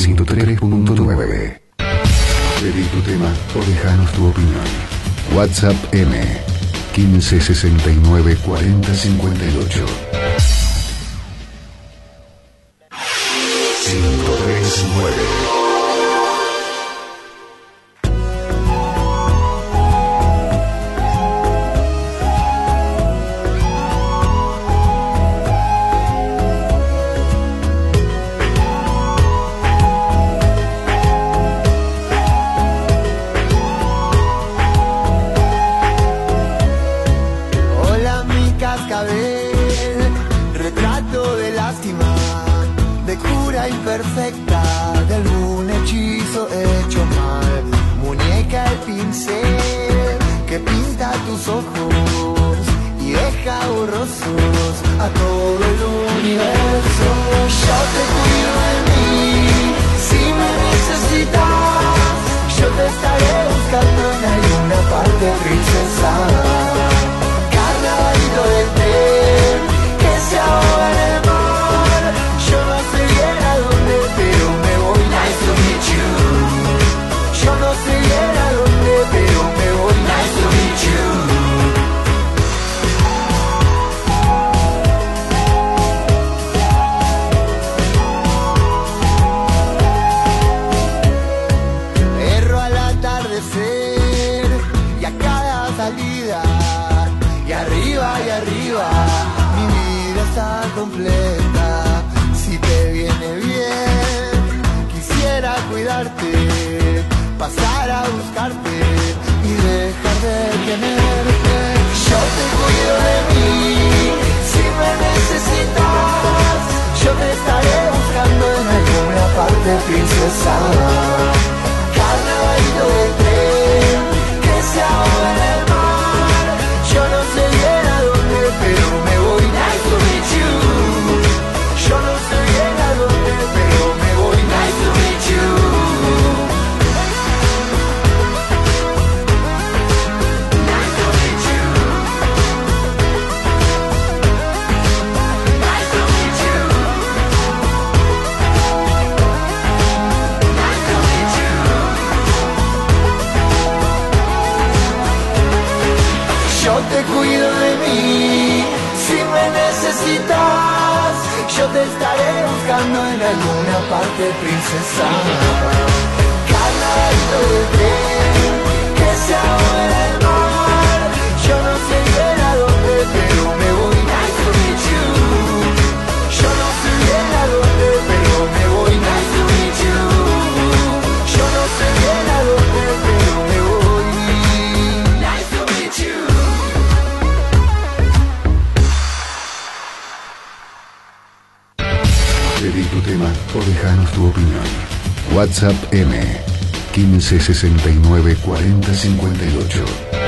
103.9. Pedí tu tema o dejanos tu opinión. WhatsApp M 1569 40 58. 103.9. Retrato de lástima, de cura imperfecta, de algún hechizo hecho mal. Muñeca el pincel que pinta tus ojos y deja borrosos a todo el universo. Yo te cuido de mí, si me necesitas, yo te estaré buscando en alguna parte, princesa. Carnavalito del tren que se ahoga en el mar. Yo no sé bien a dónde, pero me voy. Nice to meet you. Yo no sé bien a dónde, pero me voy. Nice to meet you. Erro al atardecer y a cada salida. Y arriba, mi vida está completa. Si te viene bien, quisiera cuidarte, pasar a buscarte y dejar de tenerte. Yo te cuido de mí, si me necesitas, yo te estaré buscando en alguna parte, princesa. Carnavalito del tren que se ahoga en el mar. Yo no sé bien a dónde, pero me voy. Nice to meet you. Yo no sé bien a dónde, pero me voy. Nice to meet you. Nice to meet you. Nice to meet you. Nice to meet you. Yo te cuido de mí, si me necesitas, yo te estaré buscando en alguna parte, princesa. Carnavalito del tren que se ahoga en el mar. Yo no sé bien a dónde, pero me voy. Nice to meet you. Yo no sé bien a dónde, pero me voy. Nice to meet you. Yo no sé bien a dónde, pero me voy. Nice to meet you. Pedí tu tema o dejanos tu opinión. WhatsApp M 1569 40 58.